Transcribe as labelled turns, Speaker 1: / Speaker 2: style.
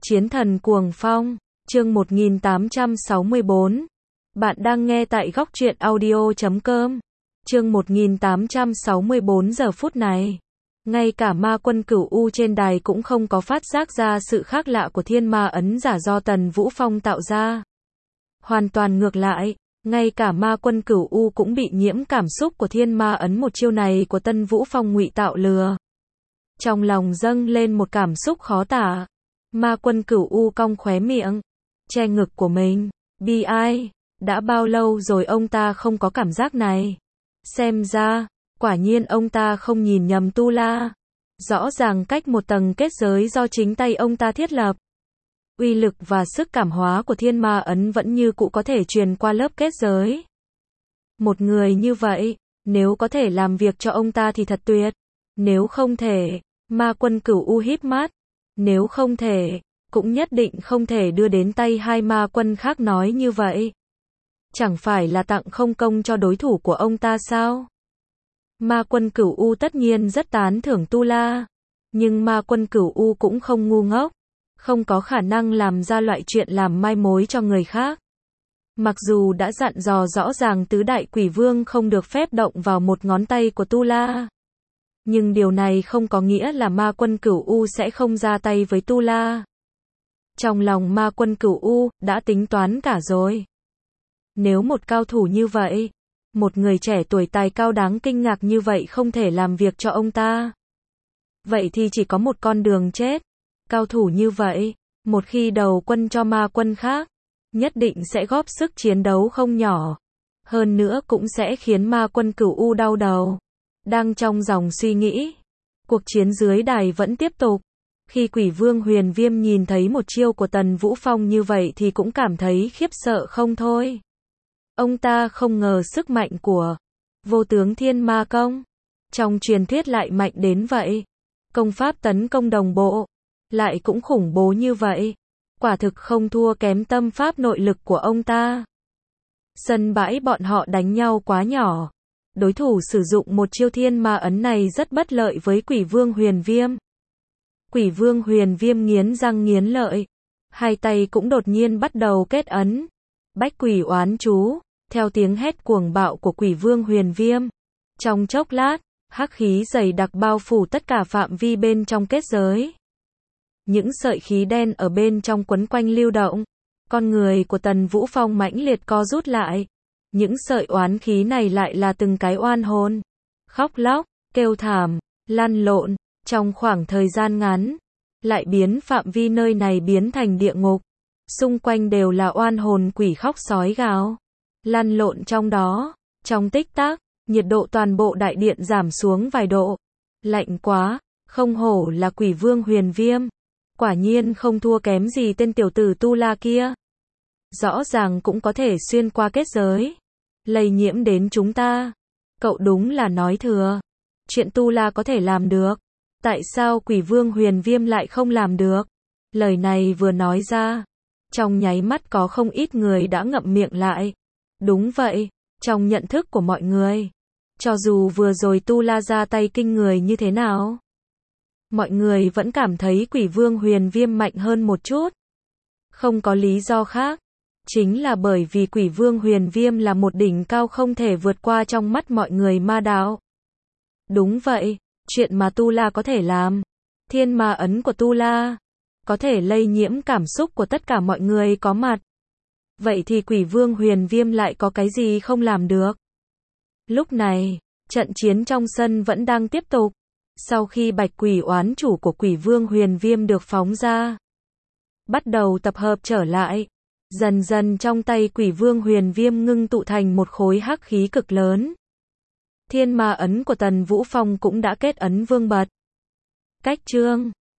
Speaker 1: Chiến thần cuồng phong, chương 1864. Bạn đang nghe tại góc truyện audio.com. Chương 1864 giờ phút này. Ngay cả ma quân Cửu U trên đài cũng không có phát giác ra sự khác lạ của thiên ma ấn giả do Tần Vũ Phong tạo ra. Hoàn toàn ngược lại, ngay cả ma quân Cửu U cũng bị nhiễm cảm xúc của thiên ma ấn một chiêu này của Tân Vũ Phong ngụy tạo lừa. Trong lòng dâng lên một cảm xúc khó tả. Ma quân Cửu U cong khóe miệng, che ngực của mình. Bi ai, đã bao lâu rồi ông ta không có cảm giác này. Xem ra, quả nhiên ông ta không nhìn nhầm Tu La. Rõ ràng cách một tầng kết giới do chính tay ông ta thiết lập. Uy lực và sức cảm hóa của thiên ma ấn vẫn như cũ có thể truyền qua lớp kết giới. Một người như vậy, nếu có thể làm việc cho ông ta thì thật tuyệt. Nếu không thể, ma quân Cửu U híp mắt. Nếu không thể, cũng nhất định không thể đưa đến tay hai ma quân khác nói như vậy. Chẳng phải là tặng không công cho đối thủ của ông ta sao? Ma quân Cửu U tất nhiên rất tán thưởng Tu La. Nhưng ma quân Cửu U cũng không ngu ngốc. Không có khả năng làm ra loại chuyện làm mai mối cho người khác. Mặc dù đã dặn dò rõ ràng tứ đại quỷ vương không được phép động vào một ngón tay của Tu La. Nhưng điều này không có nghĩa là ma quân Cửu U sẽ không ra tay với Tu La. Trong lòng ma quân Cửu U đã tính toán cả rồi. Nếu một cao thủ như vậy, một người trẻ tuổi tài cao đáng kinh ngạc như vậy không thể làm việc cho ông ta, vậy thì chỉ có một con đường chết. Cao thủ như vậy, một khi đầu quân cho ma quân khác, nhất định sẽ góp sức chiến đấu không nhỏ. Hơn nữa cũng sẽ khiến ma quân Cửu U đau đầu. Đang trong dòng suy nghĩ, cuộc chiến dưới đài vẫn tiếp tục. Khi Quỷ Vương Huyền Viêm nhìn thấy một chiêu của Tần Vũ Phong như vậy thì cũng cảm thấy khiếp sợ không thôi. Ông ta không ngờ sức mạnh của Vô Tướng Thiên Ma Công trong truyền thuyết lại mạnh đến vậy. Công pháp tấn công đồng bộ lại cũng khủng bố như vậy. Quả thực không thua kém tâm pháp nội lực của ông ta. Sân bãi bọn họ đánh nhau quá nhỏ. Đối thủ sử dụng một chiêu thiên ma ấn này rất bất lợi với Quỷ Vương Huyền Viêm. Quỷ Vương Huyền Viêm nghiến răng nghiến lợi. Hai tay cũng đột nhiên bắt đầu kết ấn. Bách quỷ oán chú, theo tiếng hét cuồng bạo của Quỷ Vương Huyền Viêm. Trong chốc lát, hắc khí dày đặc bao phủ tất cả phạm vi bên trong kết giới. Những sợi khí đen ở bên trong quấn quanh lưu động. Con người của Tần Vũ Phong mãnh liệt co rút lại. Những sợi oán khí này lại là từng cái oan hồn. Khóc lóc, kêu thảm, lăn lộn, trong khoảng thời gian ngắn. Lại biến phạm vi nơi này biến thành địa ngục. Xung quanh đều là oan hồn quỷ khóc sói gào. Lăn lộn trong đó. Trong tích tắc, nhiệt độ toàn bộ đại điện giảm xuống vài độ. Lạnh quá, không hổ là Quỷ Vương Huyền Viêm. Quả nhiên không thua kém gì tên tiểu tử Tu La kia. Rõ ràng cũng có thể xuyên qua kết giới. Lây nhiễm đến chúng ta. Cậu đúng là nói thừa. Chuyện Tu La có thể làm được. Tại sao Quỷ Vương Huyền Viêm lại không làm được? Lời này vừa nói ra. Trong nháy mắt có không ít người đã ngậm miệng lại. Đúng vậy, trong nhận thức của mọi người. Cho dù vừa rồi Tu La ra tay kinh người như thế nào, mọi người vẫn cảm thấy Quỷ Vương Huyền Viêm mạnh hơn một chút. Không có lý do khác. Chính là bởi vì Quỷ Vương Huyền Viêm là một đỉnh cao không thể vượt qua trong mắt mọi người ma đạo. Đúng vậy, chuyện mà Tu La có thể làm. Thiên ma ấn của Tu La có thể lây nhiễm cảm xúc của tất cả mọi người có mặt. Vậy thì Quỷ Vương Huyền Viêm lại có cái gì không làm được? Lúc này, trận chiến trong sân vẫn đang tiếp tục. Sau khi bạch quỷ oán chủ của Quỷ Vương Huyền Viêm được phóng ra, bắt đầu tập hợp trở lại. Dần dần trong tay Quỷ Vương Huyền Viêm ngưng tụ thành một khối hắc khí cực lớn. Thiên ma ấn của Tần Vũ Phong cũng đã kết ấn vương bật. Cách chương